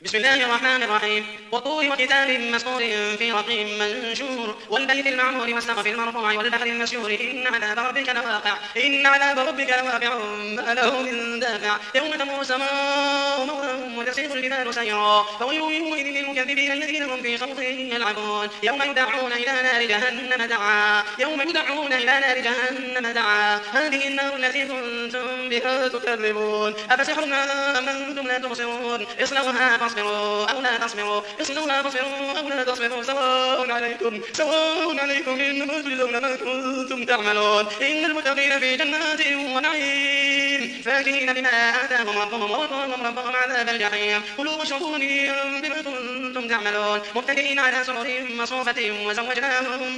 بسم الله الرحمن الرحيم والطور وكتاب مسطور في رق منشور والبيت المعمور والسقف المرفوع والبحر المسجور إن عذاب ربك لواقع ما له من دافع يوم تمور السماء مورا وتسير الجبال سيرا فويل يومئذ للمكذبين الذين هم في خوض يلعبون يوم يدعون إلى نار جهنم دعا هذه النار التي كنتم بها تكذبون أفسحر أم أنتم لا تبصرون اصلوها فاصبروا أو لا تصبروا سواء عليكم إنما تجزون ما كنتم تعملون إن المتقين في جنات ونعيم فاكهين بما آتاهم ربهم ووقاهم ربهم عذاب الجحيم كلوا واشربوا هنيئا بما كنتم تعملون متكئين على سرر مصفوفة وزوجناهم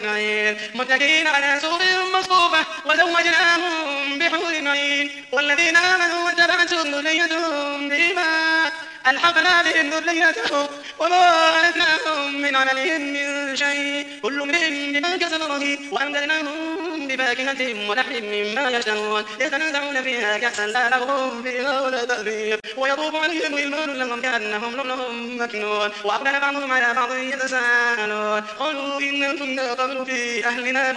بحور عين والذين آمنوا واتبعتهم ذريتهم بإيمان ألحقنا بهم ذريتهم وما ألتناهم من عملهم من شيء كل امرئ بما كسب رهين وأمددناهم بفاكهة ولحم مما يشتهون يتنازعون فيها كأسا لا لغو فيها ولا تأثير ويطوف عليهم غلمان لهم كأنهم لؤلؤ مكنون وأقبل بعضهم على بعض يتساءلون قالوا إنا كنا قبل في أهلنا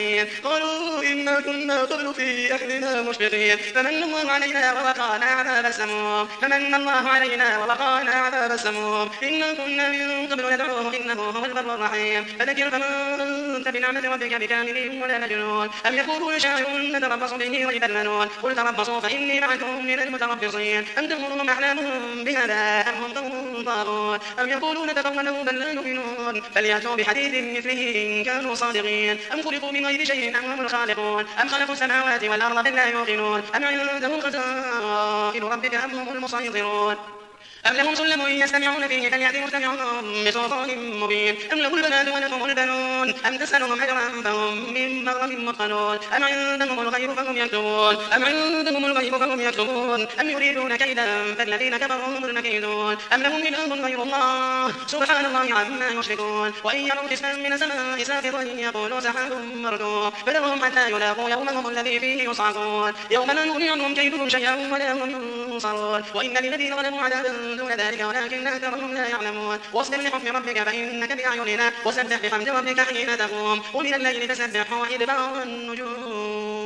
مشفقين فمن الله علينا ووقانا عذاب السموم إنا كنا من قبل ندعوه إنه هو البر الرحيم فذكر فما أنت بنعمة ربك بكامل ولا مجنون أم يقولون شاعر نتربص به ريب المنون قل تربصوا فإني معكم من المتربصين أم تأمرهم أحلامهم بهذا أم هم قوم طاغون أم يقولون تقوله بل لا يؤمنون فليأتوا بحديث مثله إن كانوا صادقين أم خلقوا من غير شيء أم هم الخالقون أم خلقوا السماوات والأرض بل لا يوقنون أم عندهم خزائن ربك أم هم المسيطرون أم لهم سلم يستمعون فيه فليأتي مستمعهم بسلطان مبين أم له البنات ولكم البنون أم تسألهم أجرا فهم من مغرم مثقلون أم عندهم الغيب فهم يكتبون أم يريدون كيدا فالذين كفروا هم المكيدون أم لهم إله غير الله سبحان الله عما يشركون وإن يروا كسفا من السماء ساقطا يقولوا سحاب مركوب فذرهم حتى يلاقوا يومهم الذي فيه يصعقون يوم لا يغني عنهم كيدهم شيئا ولا هم ينصرون وإن للذين ظلموا عذابا دون ذلك ولكن أكثرهم لا يعلمون واصبر لحكم ربك فإنك بأعيننا وسبح بحمد ربك حين تقوم ومن الليل فسبحه وإدبار النجوم